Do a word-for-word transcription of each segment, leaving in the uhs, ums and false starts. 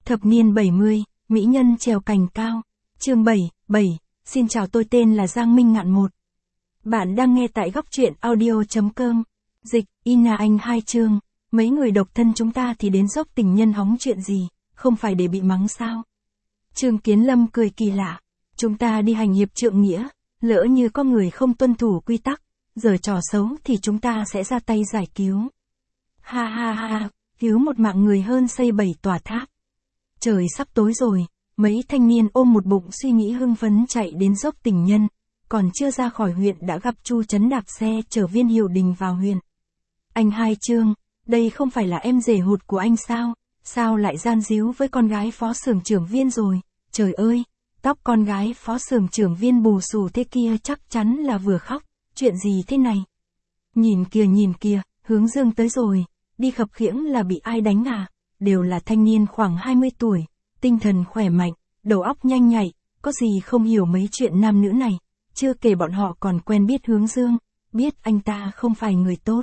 Thập niên bảy mươi, mỹ nhân trèo cành cao. Chương bảy, bảy, xin chào, tôi tên là Giang Minh Ngạn một. Bạn đang nghe tại góc truyện audio chấm com. Dịch, Ina Anh hai chương. Mấy người độc thân chúng ta thì đến dốc tình nhân hóng chuyện gì, không phải để bị mắng sao? Trương Kiến Lâm cười kỳ lạ. Chúng ta đi hành hiệp trượng nghĩa, lỡ như có người không tuân thủ quy tắc, giở trò xấu thì chúng ta sẽ ra tay giải cứu. Ha ha ha, cứu một mạng người hơn xây bảy tòa tháp. Trời sắp tối rồi, mấy thanh niên ôm một bụng suy nghĩ hưng phấn chạy đến dốc tình nhân, còn chưa ra khỏi huyện đã gặp Chu Trấn đạp xe chở Viên Hiểu Đình vào huyện. Anh Hai Trương, đây không phải là em rể hụt của anh sao, sao lại gian díu với con gái phó xưởng trưởng Viên rồi, trời ơi, tóc con gái phó xưởng trưởng Viên bù xù thế kia chắc chắn là vừa khóc, chuyện gì thế này? Nhìn kìa nhìn kìa, Hướng Dương tới rồi, đi khập khiễng là bị ai đánh à? Đều là thanh niên khoảng hai mươi tuổi, tinh thần khỏe mạnh, đầu óc nhanh nhạy, có gì không hiểu mấy chuyện nam nữ này, chưa kể bọn họ còn quen biết Hướng Dương, biết anh ta không phải người tốt.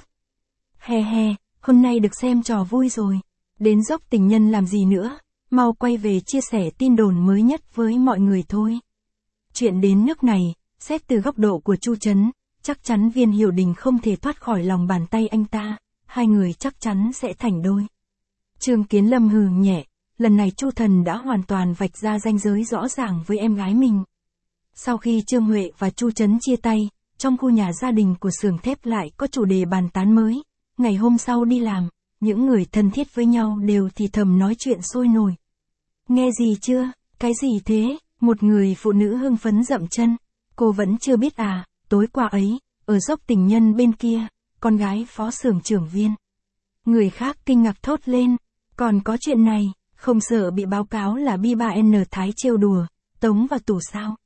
He he, hôm nay được xem trò vui rồi, đến dốc tình nhân làm gì nữa, mau quay về chia sẻ tin đồn mới nhất với mọi người thôi. Chuyện đến nước này, xét từ góc độ của Chu Trấn, chắc chắn Viên Hiểu Đình không thể thoát khỏi lòng bàn tay anh ta, hai người chắc chắn sẽ thành đôi. Trương Kiến Lâm hừ nhẹ, lần này Chu Thần đã hoàn toàn vạch ra ranh giới rõ ràng với em gái mình. Sau khi Trương Huệ và Chu Trấn chia tay, trong khu nhà gia đình của xưởng thép lại có chủ đề bàn tán mới. Ngày hôm sau đi làm, những người thân thiết với nhau đều thì thầm nói chuyện sôi nổi. Nghe gì chưa? Cái gì thế? Một người phụ nữ hưng phấn dậm chân. Cô vẫn chưa biết à, tối qua ấy, ở dốc tình nhân bên kia, con gái phó xưởng trưởng Viên. Người khác kinh ngạc thốt lên, còn có chuyện này, không sợ bị báo cáo là bi ba N Thái trêu đùa, tống vào tù sao?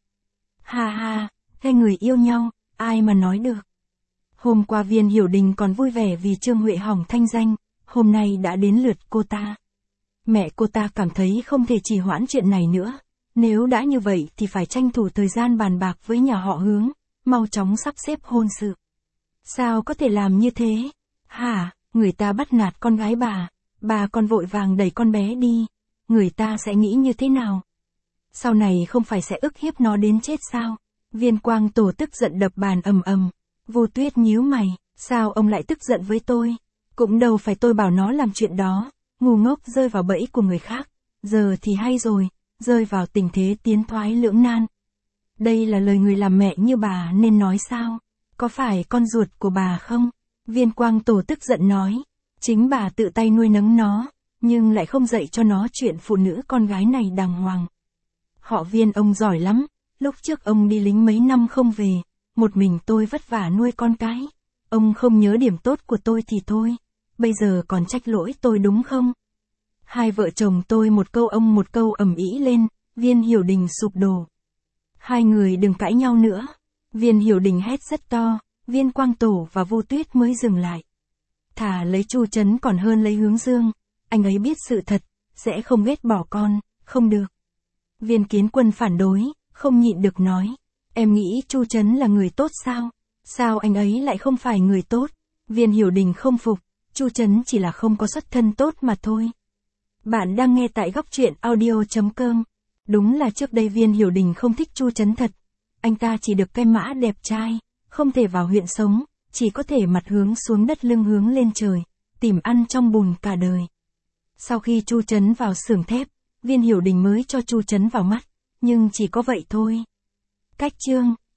Ha ha, hai người yêu nhau, ai mà nói được. Hôm qua Viên Hiểu Đình còn vui vẻ vì Trương Huệ hỏng thanh danh, hôm nay đã đến lượt cô ta. Mẹ cô ta cảm thấy không thể trì hoãn chuyện này nữa, nếu đã như vậy thì phải tranh thủ thời gian bàn bạc với nhà họ Hướng, mau chóng sắp xếp hôn sự. Sao có thể làm như thế? Hả, người ta bắt nạt con gái bà, bà còn vội vàng đẩy con bé đi, người ta sẽ nghĩ như thế nào? Sau này không phải sẽ ức hiếp nó đến chết sao? Viên Quang Tổ tức giận đập bàn ầm ầm. Vô Tuyết nhíu mày, sao ông lại tức giận với tôi? Cũng đâu phải tôi bảo nó làm chuyện đó, ngu ngốc rơi vào bẫy của người khác, giờ thì hay rồi, rơi vào tình thế tiến thoái lưỡng nan. Đây là lời người làm mẹ như bà nên nói sao? Có phải con ruột của bà không? Viên Quang Tổ tức giận nói, chính bà tự tay nuôi nấng nó, nhưng lại không dạy cho nó chuyện phụ nữ con gái này đàng hoàng. Họ Viên ông giỏi lắm, lúc trước ông đi lính mấy năm không về, một mình tôi vất vả nuôi con cái. Ông không nhớ điểm tốt của tôi thì thôi, bây giờ còn trách lỗi tôi đúng không? Hai vợ chồng tôi một câu ông một câu ầm ĩ lên, Viên Hiểu Đình sụp đổ. Hai người đừng cãi nhau nữa. Viên Hiểu Đình hét rất to, Viên Quang Tổ và Vô Tuyết mới dừng lại. Thà lấy Chu Trấn còn hơn lấy Hướng Dương, anh ấy biết sự thật, sẽ không ghét bỏ con, không được. Viên Kiến Quân phản đối, không nhịn được nói, em nghĩ Chu Trấn là người tốt sao? Sao anh ấy lại không phải người tốt? Viên Hiểu Đình không phục, Chu Trấn chỉ là không có xuất thân tốt mà thôi. Bạn đang nghe tại góc truyện audio chấm com. Đúng là trước đây Viên Hiểu Đình không thích Chu Trấn thật. Anh ta chỉ được cái mã đẹp trai, không thể vào huyện sống, chỉ có thể mặt hướng xuống đất lưng hướng lên trời, tìm ăn trong bùn cả đời. Sau khi Chu Trấn vào xưởng thép, Viên Hiểu Đình mới cho Chu Trấn vào mắt, nhưng chỉ có vậy thôi. Cách chương